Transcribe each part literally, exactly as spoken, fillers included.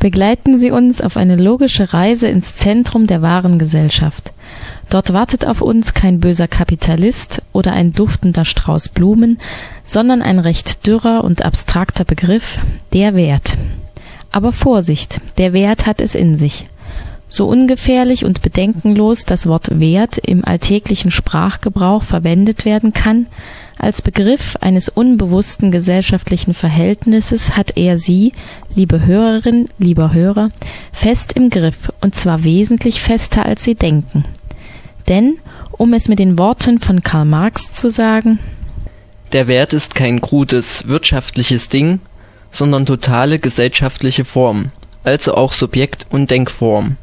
Begleiten Sie uns auf eine logische Reise ins Zentrum der wahren Gesellschaft. Dort wartet auf uns kein böser Kapitalist oder ein duftender Strauß Blumen, sondern ein recht dürrer und abstrakter Begriff, der Wert. Aber Vorsicht, der Wert hat es in sich. So ungefährlich und bedenkenlos das Wort Wert im alltäglichen Sprachgebrauch verwendet werden kann, als Begriff eines unbewussten gesellschaftlichen Verhältnisses hat er Sie, liebe Hörerin, lieber Hörer, fest im Griff, und zwar wesentlich fester, als Sie denken. Denn, um es mit den Worten von Karl Marx zu sagen: Der Wert ist kein krudes, wirtschaftliches Ding, sondern totale gesellschaftliche Form, also auch Subjekt und Denkform.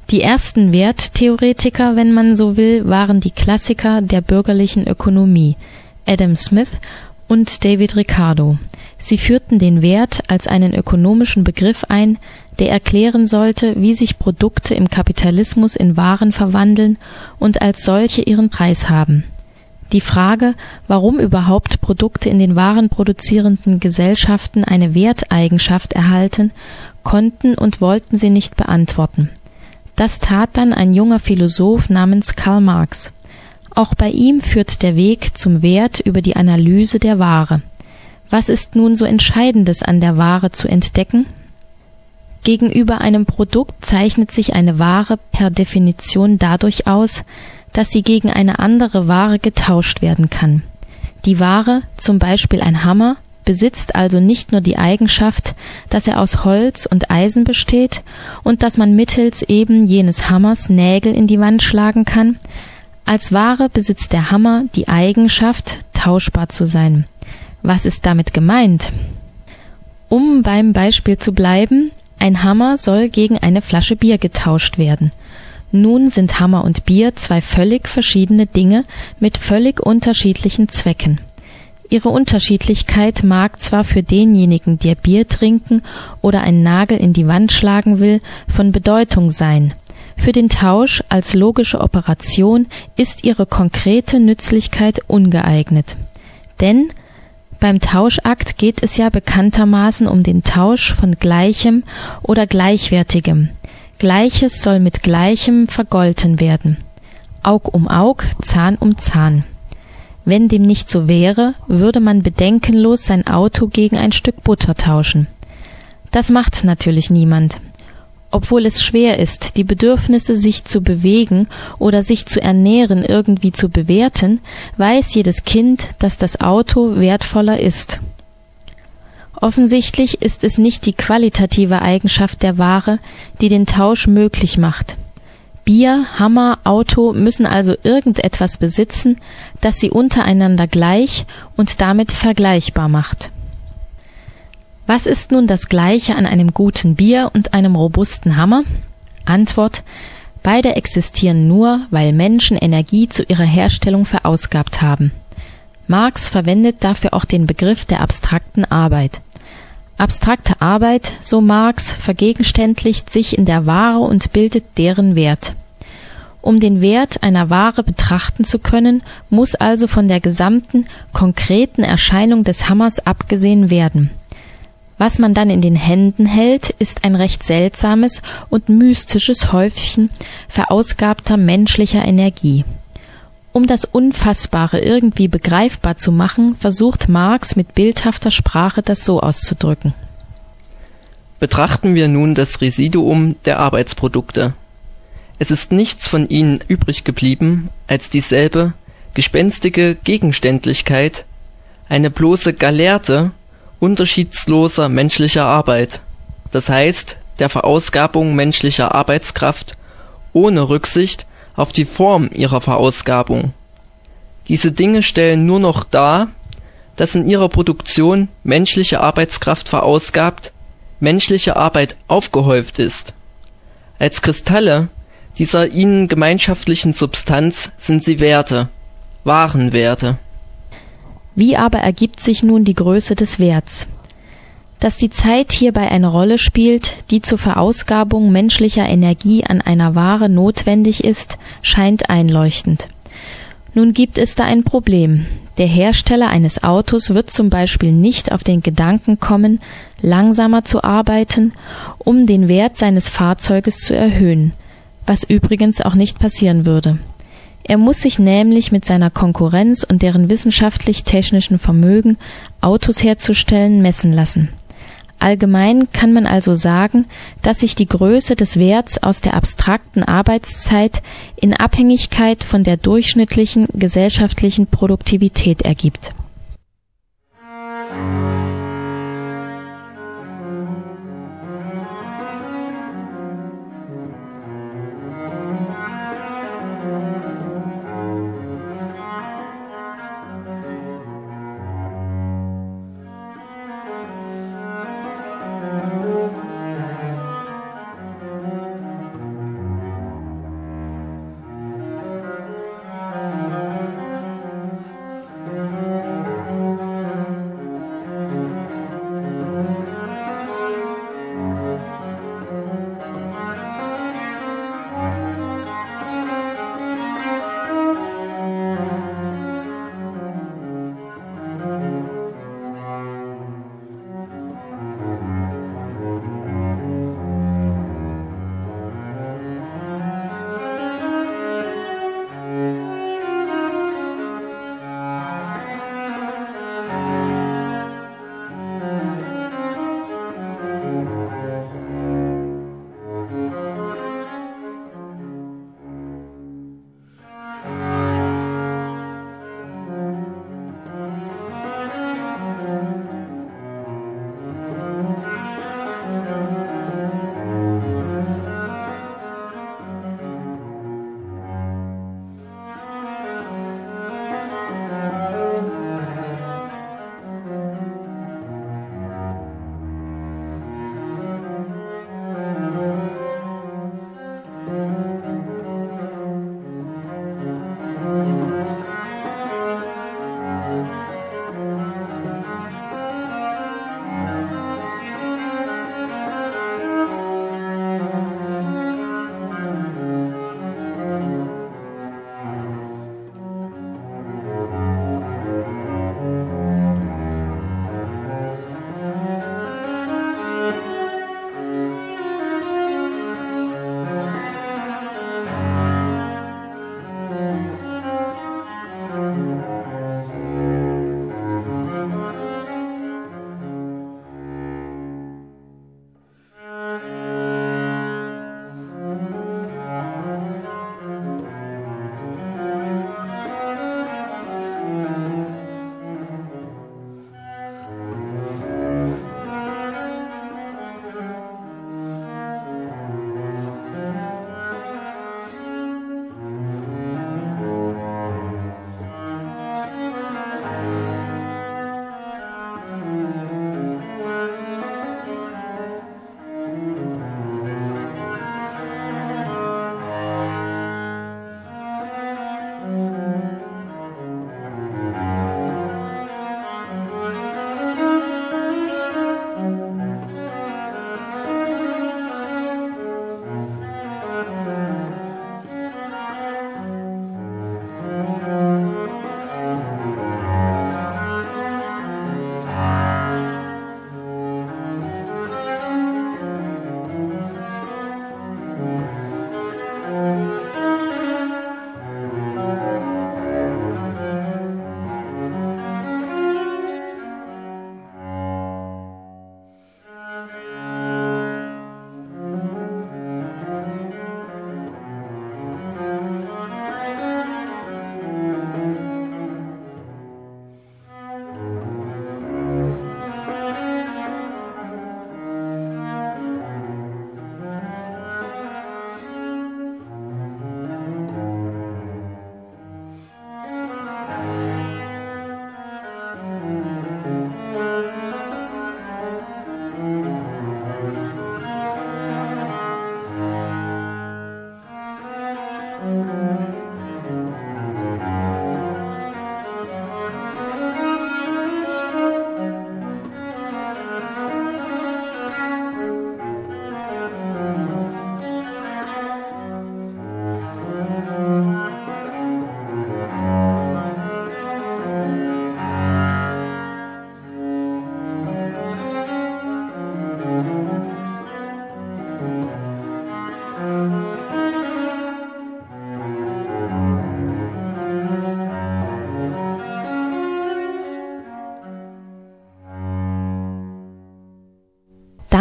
Die ersten Werttheoretiker, wenn man so will, waren die Klassiker der bürgerlichen Ökonomie, Adam Smith und David Ricardo. Sie führten den Wert als einen ökonomischen Begriff ein, der erklären sollte, wie sich Produkte im Kapitalismus in Waren verwandeln und als solche ihren Preis haben. Die Frage, warum überhaupt Produkte in den warenproduzierenden Gesellschaften eine Werteigenschaft erhalten, konnten und wollten sie nicht beantworten. Das tat dann ein junger Philosoph namens Karl Marx. Auch bei ihm führt der Weg zum Wert über die Analyse der Ware. Was ist nun so Entscheidendes an der Ware zu entdecken? Gegenüber einem Produkt zeichnet sich eine Ware per Definition dadurch aus, dass sie gegen eine andere Ware getauscht werden kann. Die Ware, zum Beispiel ein Hammer, besitzt also nicht nur die Eigenschaft, dass er aus Holz und Eisen besteht und dass man mittels eben jenes Hammers Nägel in die Wand schlagen kann. Als Ware besitzt der Hammer die Eigenschaft, tauschbar zu sein. Was ist damit gemeint? Um beim Beispiel zu bleiben, ein Hammer soll gegen eine Flasche Bier getauscht werden. Nun sind Hammer und Bier zwei völlig verschiedene Dinge mit völlig unterschiedlichen Zwecken. Ihre Unterschiedlichkeit mag zwar für denjenigen, der Bier trinken oder einen Nagel in die Wand schlagen will, von Bedeutung sein. Für den Tausch als logische Operation ist ihre konkrete Nützlichkeit ungeeignet. Denn beim Tauschakt geht es ja bekanntermaßen um den Tausch von Gleichem oder Gleichwertigem. Gleiches soll mit Gleichem vergolten werden. Aug um Aug, Zahn um Zahn. Wenn dem nicht so wäre, würde man bedenkenlos sein Auto gegen ein Stück Butter tauschen. Das macht natürlich niemand. Obwohl es schwer ist, die Bedürfnisse, sich zu bewegen oder sich zu ernähren, irgendwie zu bewerten, weiß jedes Kind, dass das Auto wertvoller ist. Offensichtlich ist es nicht die qualitative Eigenschaft der Ware, die den Tausch möglich macht. Bier, Hammer, Auto müssen also irgendetwas besitzen, das sie untereinander gleich und damit vergleichbar macht. Was ist nun das Gleiche an einem guten Bier und einem robusten Hammer? Antwort: Beide existieren nur, weil Menschen Energie zu ihrer Herstellung verausgabt haben. Marx verwendet dafür auch den Begriff der abstrakten Arbeit. Abstrakte Arbeit, so Marx, vergegenständlicht sich in der Ware und bildet deren Wert. Um den Wert einer Ware betrachten zu können, muss also von der gesamten, konkreten Erscheinung des Hammers abgesehen werden. Was man dann in den Händen hält, ist ein recht seltsames und mystisches Häufchen verausgabter menschlicher Energie. Um das Unfassbare irgendwie begreifbar zu machen, versucht Marx mit bildhafter Sprache das so auszudrücken. Betrachten wir nun das Residuum der Arbeitsprodukte. Es ist nichts von ihnen übrig geblieben als dieselbe, gespenstige Gegenständlichkeit, eine bloße Gallerte unterschiedsloser menschlicher Arbeit, das heißt der Verausgabung menschlicher Arbeitskraft ohne Rücksicht auf die Form ihrer Verausgabung. Diese Dinge stellen nur noch dar, dass in ihrer Produktion menschliche Arbeitskraft verausgabt, menschliche Arbeit aufgehäuft ist. Als Kristalle dieser ihnen gemeinschaftlichen Substanz sind sie Werte, Warenwerte. Wie aber ergibt sich nun die Größe des Werts? Dass die Zeit hierbei eine Rolle spielt, die zur Verausgabung menschlicher Energie an einer Ware notwendig ist, scheint einleuchtend. Nun gibt es da ein Problem. Der Hersteller eines Autos wird zum Beispiel nicht auf den Gedanken kommen, langsamer zu arbeiten, um den Wert seines Fahrzeuges zu erhöhen, was übrigens auch nicht passieren würde. Er muss sich nämlich mit seiner Konkurrenz und deren wissenschaftlich-technischen Vermögen, Autos herzustellen, messen lassen. Allgemein kann man also sagen, dass sich die Größe des Werts aus der abstrakten Arbeitszeit in Abhängigkeit von der durchschnittlichen gesellschaftlichen Produktivität ergibt.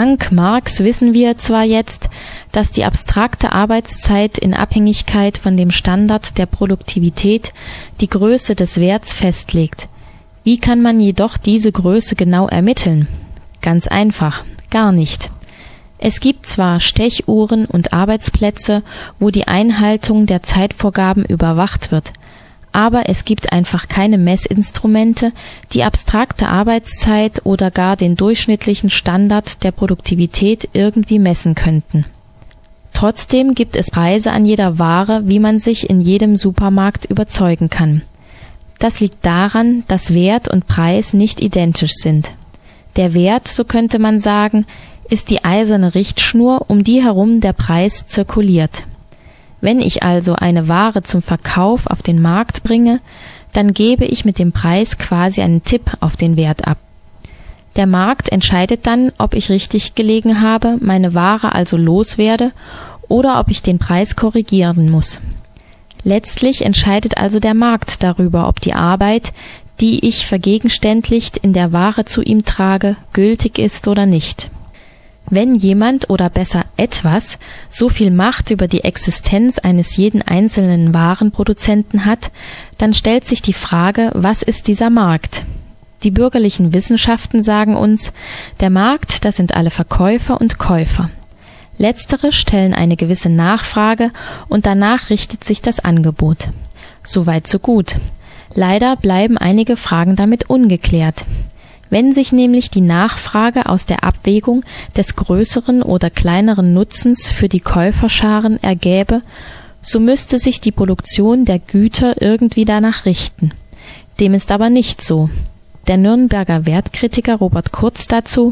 Dank Marx wissen wir zwar jetzt, dass die abstrakte Arbeitszeit in Abhängigkeit von dem Standard der Produktivität die Größe des Werts festlegt. Wie kann man jedoch diese Größe genau ermitteln? Ganz einfach, gar nicht. Es gibt zwar Stechuhren und Arbeitsplätze, wo die Einhaltung der Zeitvorgaben überwacht wird, aber es gibt einfach keine Messinstrumente, die abstrakte Arbeitszeit oder gar den durchschnittlichen Standard der Produktivität irgendwie messen könnten. Trotzdem gibt es Preise an jeder Ware, wie man sich in jedem Supermarkt überzeugen kann. Das liegt daran, dass Wert und Preis nicht identisch sind. Der Wert, so könnte man sagen, ist die eiserne Richtschnur, um die herum der Preis zirkuliert. Wenn ich also eine Ware zum Verkauf auf den Markt bringe, dann gebe ich mit dem Preis quasi einen Tipp auf den Wert ab. Der Markt entscheidet dann, ob ich richtig gelegen habe, meine Ware also loswerde oder ob ich den Preis korrigieren muss. Letztlich entscheidet also der Markt darüber, ob die Arbeit, die ich vergegenständlicht in der Ware zu ihm trage, gültig ist oder nicht. Wenn jemand oder besser etwas so viel Macht über die Existenz eines jeden einzelnen Warenproduzenten hat, dann stellt sich die Frage, was ist dieser Markt? Die bürgerlichen Wissenschaften sagen uns, der Markt, das sind alle Verkäufer und Käufer. Letztere stellen eine gewisse Nachfrage und danach richtet sich das Angebot. Soweit so gut. Leider bleiben einige Fragen damit ungeklärt. Wenn sich nämlich die Nachfrage aus der Abwägung des größeren oder kleineren Nutzens für die Käuferscharen ergäbe, so müsste sich die Produktion der Güter irgendwie danach richten. Dem ist aber nicht so. Der Nürnberger Wertkritiker Robert Kurz dazu: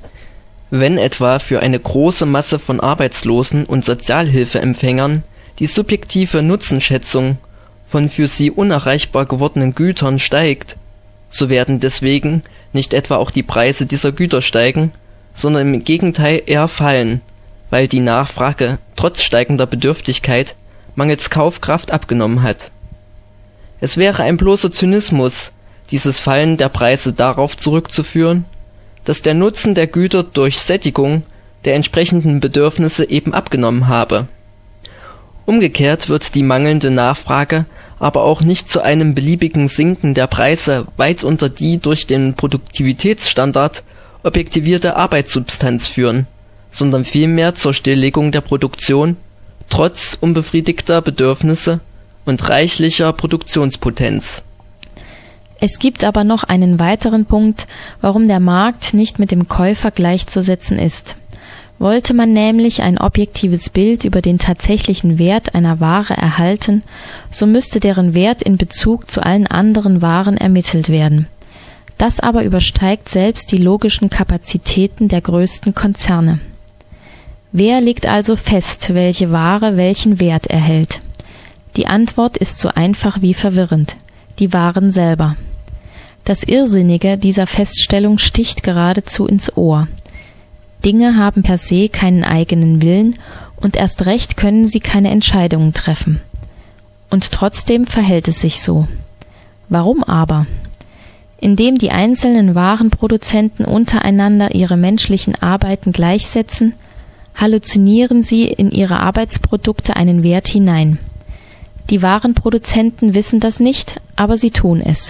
Wenn etwa für eine große Masse von Arbeitslosen und Sozialhilfeempfängern die subjektive Nutzenschätzung von für sie unerreichbar gewordenen Gütern steigt, so werden deswegen nicht etwa auch die Preise dieser Güter steigen, sondern im Gegenteil eher fallen, weil die Nachfrage trotz steigender Bedürftigkeit mangels Kaufkraft abgenommen hat. Es wäre ein bloßer Zynismus, dieses Fallen der Preise darauf zurückzuführen, dass der Nutzen der Güter durch Sättigung der entsprechenden Bedürfnisse eben abgenommen habe. Umgekehrt wird die mangelnde Nachfrage aber auch nicht zu einem beliebigen Sinken der Preise weit unter die durch den Produktivitätsstandard objektivierte Arbeitssubstanz führen, sondern vielmehr zur Stilllegung der Produktion, trotz unbefriedigter Bedürfnisse und reichlicher Produktionspotenz. Es gibt aber noch einen weiteren Punkt, warum der Markt nicht mit dem Käufer gleichzusetzen ist. Wollte man nämlich ein objektives Bild über den tatsächlichen Wert einer Ware erhalten, so müsste deren Wert in Bezug zu allen anderen Waren ermittelt werden. Das aber übersteigt selbst die logischen Kapazitäten der größten Konzerne. Wer legt also fest, welche Ware welchen Wert erhält? Die Antwort ist so einfach wie verwirrend: die Waren selber. Das Irrsinnige dieser Feststellung sticht geradezu ins Ohr. Dinge haben per se keinen eigenen Willen und erst recht können sie keine Entscheidungen treffen. Und trotzdem verhält es sich so. Warum aber? Indem die einzelnen Warenproduzenten untereinander ihre menschlichen Arbeiten gleichsetzen, halluzinieren sie in ihre Arbeitsprodukte einen Wert hinein. Die Warenproduzenten wissen das nicht, aber sie tun es.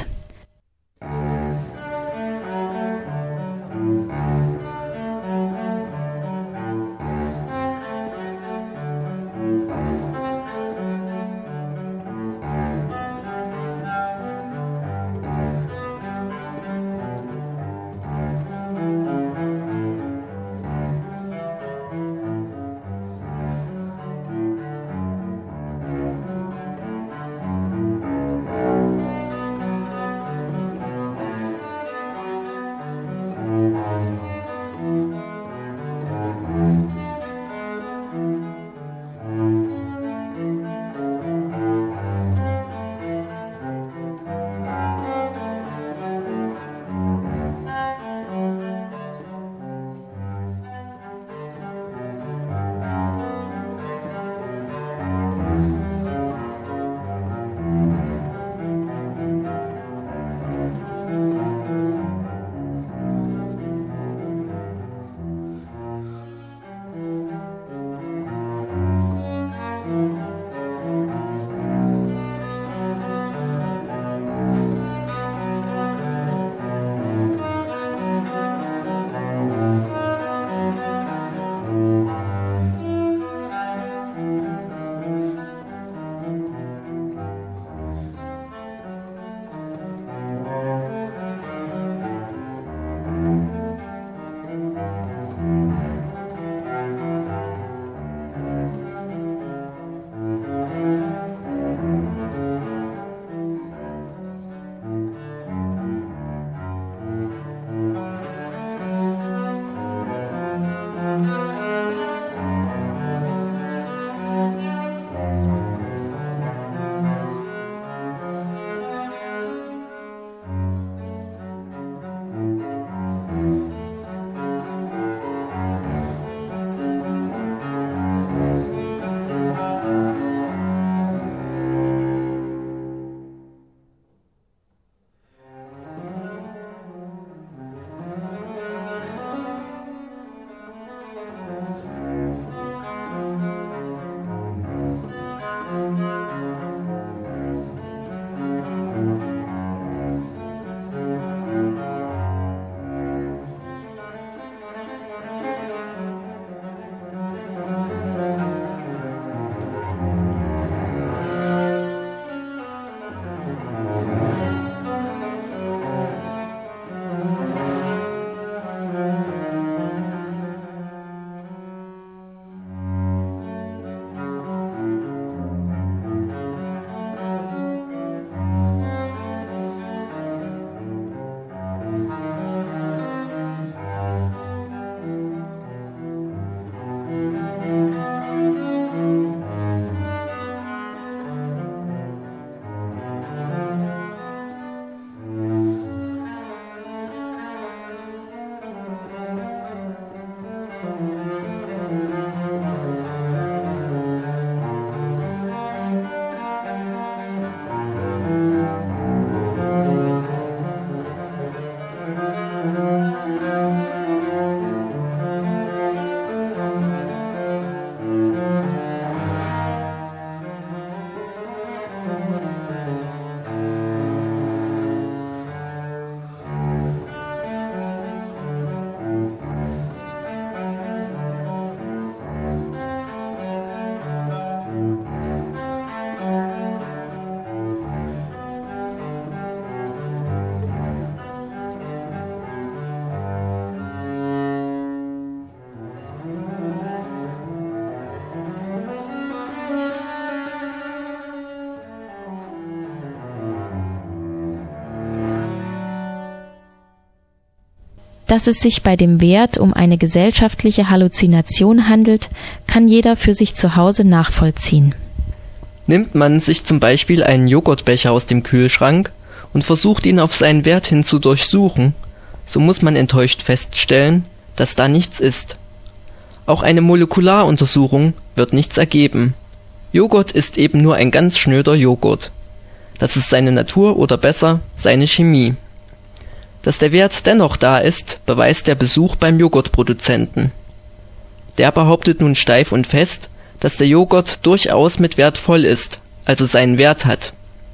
Dass es sich bei dem Wert um eine gesellschaftliche Halluzination handelt, kann jeder für sich zu Hause nachvollziehen. Nimmt man sich zum Beispiel einen Joghurtbecher aus dem Kühlschrank und versucht ihn auf seinen Wert hin zu durchsuchen, so muss man enttäuscht feststellen, dass da nichts ist. Auch eine Molekularuntersuchung wird nichts ergeben. Joghurt ist eben nur ein ganz schnöder Joghurt. Das ist seine Natur oder besser, seine Chemie. Dass der Wert dennoch da ist, beweist der Besuch beim Joghurtproduzenten. Der behauptet nun steif und fest, dass der Joghurt durchaus mit Wert voll ist, also seinen Wert hat.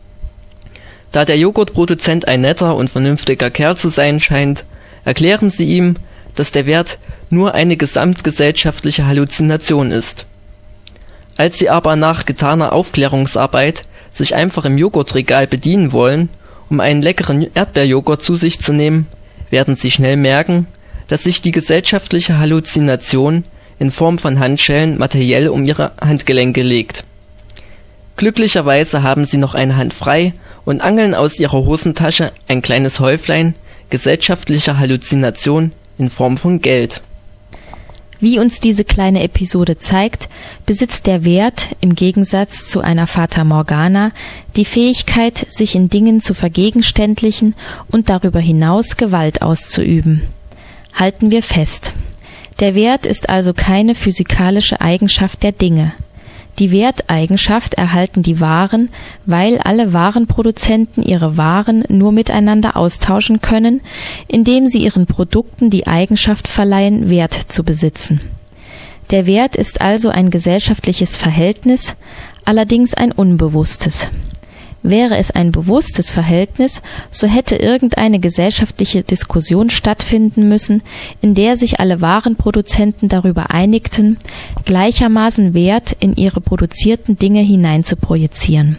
Da der Joghurtproduzent ein netter und vernünftiger Kerl zu sein scheint, erklären sie ihm, dass der Wert nur eine gesamtgesellschaftliche Halluzination ist. Als sie aber nach getaner Aufklärungsarbeit sich einfach im Joghurtregal bedienen wollen, um einen leckeren Erdbeerjoghurt zu sich zu nehmen, werden sie schnell merken, dass sich die gesellschaftliche Halluzination in Form von Handschellen materiell um ihre Handgelenke legt. Glücklicherweise haben sie noch eine Hand frei und angeln aus ihrer Hosentasche ein kleines Häuflein gesellschaftlicher Halluzination in Form von Geld. Wie uns diese kleine Episode zeigt, besitzt der Wert im Gegensatz zu einer Fata Morgana die Fähigkeit, sich in Dingen zu vergegenständlichen und darüber hinaus Gewalt auszuüben. Halten wir fest. Der Wert ist also keine physikalische Eigenschaft der Dinge. Die Werteigenschaft erhalten die Waren, weil alle Warenproduzenten ihre Waren nur miteinander austauschen können, indem sie ihren Produkten die Eigenschaft verleihen, Wert zu besitzen. Der Wert ist also ein gesellschaftliches Verhältnis, allerdings ein unbewusstes. Wäre es ein bewusstes Verhältnis, so hätte irgendeine gesellschaftliche Diskussion stattfinden müssen, in der sich alle Warenproduzenten darüber einigten, gleichermaßen Wert in ihre produzierten Dinge hineinzuprojizieren.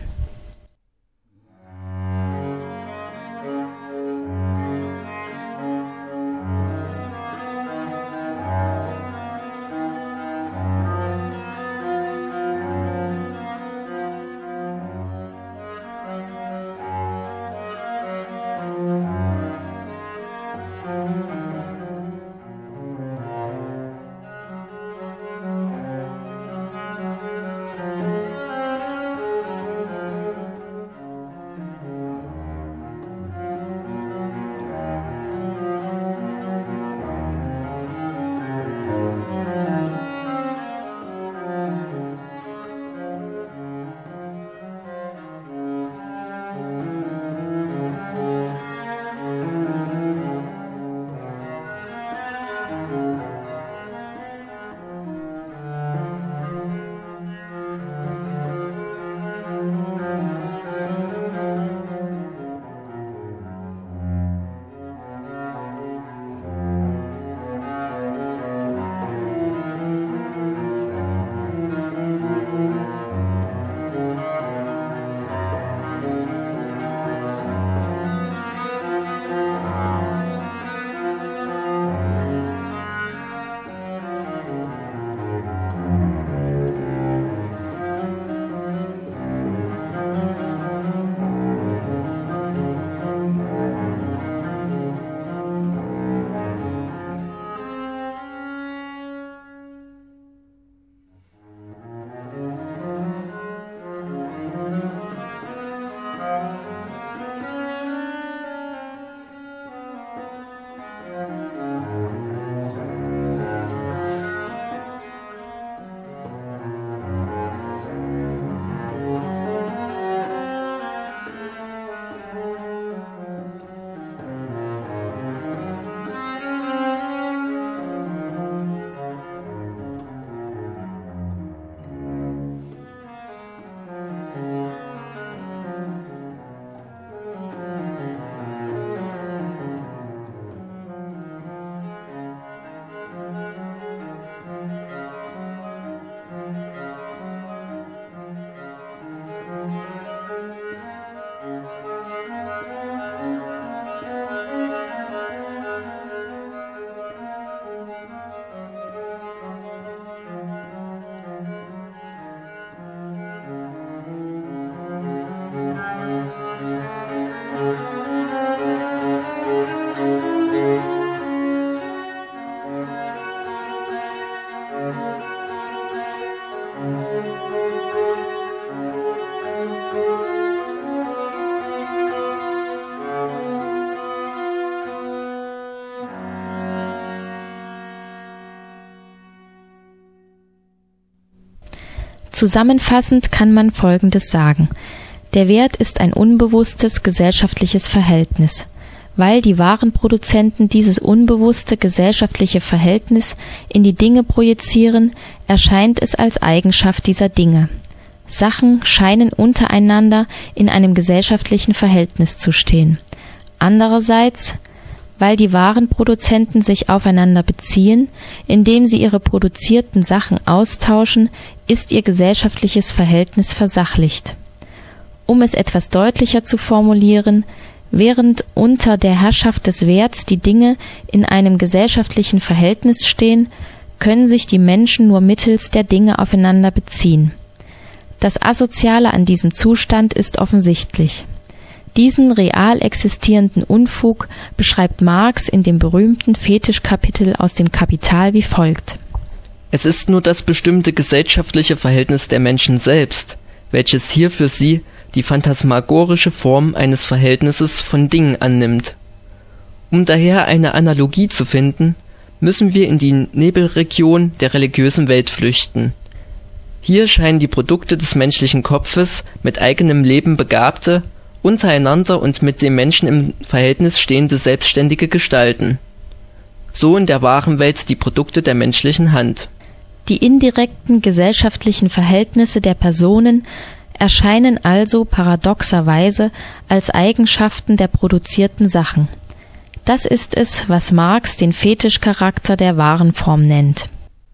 Zusammenfassend kann man Folgendes sagen: Der Wert ist ein unbewusstes gesellschaftliches Verhältnis. Weil die Warenproduzenten dieses unbewusste gesellschaftliche Verhältnis in die Dinge projizieren, erscheint es als Eigenschaft dieser Dinge. Sachen scheinen untereinander in einem gesellschaftlichen Verhältnis zu stehen. Andererseits, weil die Warenproduzenten sich aufeinander beziehen, indem sie ihre produzierten Sachen austauschen, ist ihr gesellschaftliches Verhältnis versachlicht. Um es etwas deutlicher zu formulieren: Während unter der Herrschaft des Werts die Dinge in einem gesellschaftlichen Verhältnis stehen, können sich die Menschen nur mittels der Dinge aufeinander beziehen. Das Asoziale an diesem Zustand ist offensichtlich. Diesen real existierenden Unfug beschreibt Marx in dem berühmten Fetischkapitel aus dem Kapital wie folgt: Es ist nur das bestimmte gesellschaftliche Verhältnis der Menschen selbst, welches hier für sie die phantasmagorische Form eines Verhältnisses von Dingen annimmt. Um daher eine Analogie zu finden, müssen wir in die Nebelregion der religiösen Welt flüchten. Hier scheinen die Produkte des menschlichen Kopfes mit eigenem Leben begabte, untereinander und mit dem Menschen im Verhältnis stehende selbstständige Gestalten. So in der wahren Welt die Produkte der menschlichen Hand. Die indirekten gesellschaftlichen Verhältnisse der Personen erscheinen also paradoxerweise als Eigenschaften der produzierten Sachen. Das ist es, was Marx den Fetischcharakter der Warenform nennt.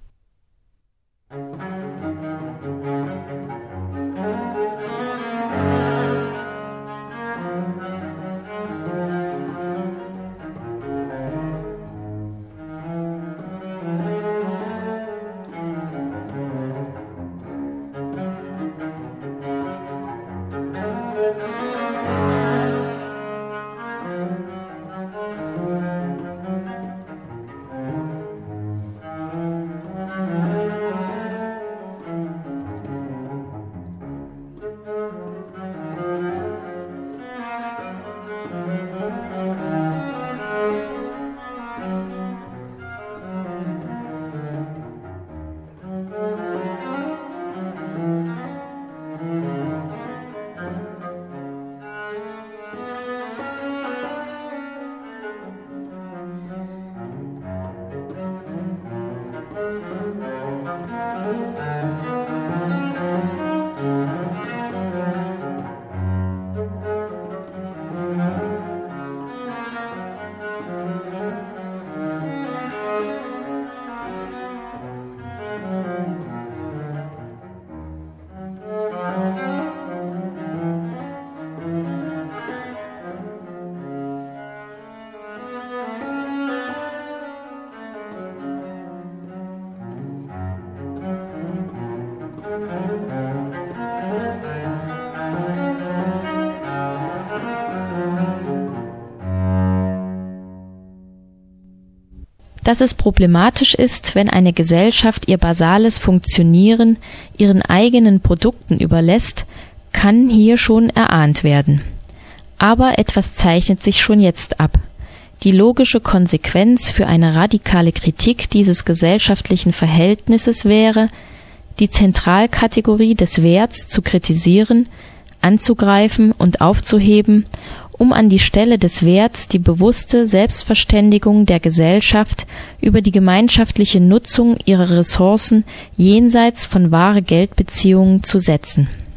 Dass es problematisch ist, wenn eine Gesellschaft ihr basales Funktionieren ihren eigenen Produkten überlässt, kann hier schon erahnt werden. Aber etwas zeichnet sich schon jetzt ab. Die logische Konsequenz für eine radikale Kritik dieses gesellschaftlichen Verhältnisses wäre, die Zentralkategorie des Werts zu kritisieren, anzugreifen und aufzuheben, um an die Stelle des Werts die bewusste Selbstverständigung der Gesellschaft über die gemeinschaftliche Nutzung ihrer Ressourcen jenseits von wahre Geldbeziehungen zu setzen.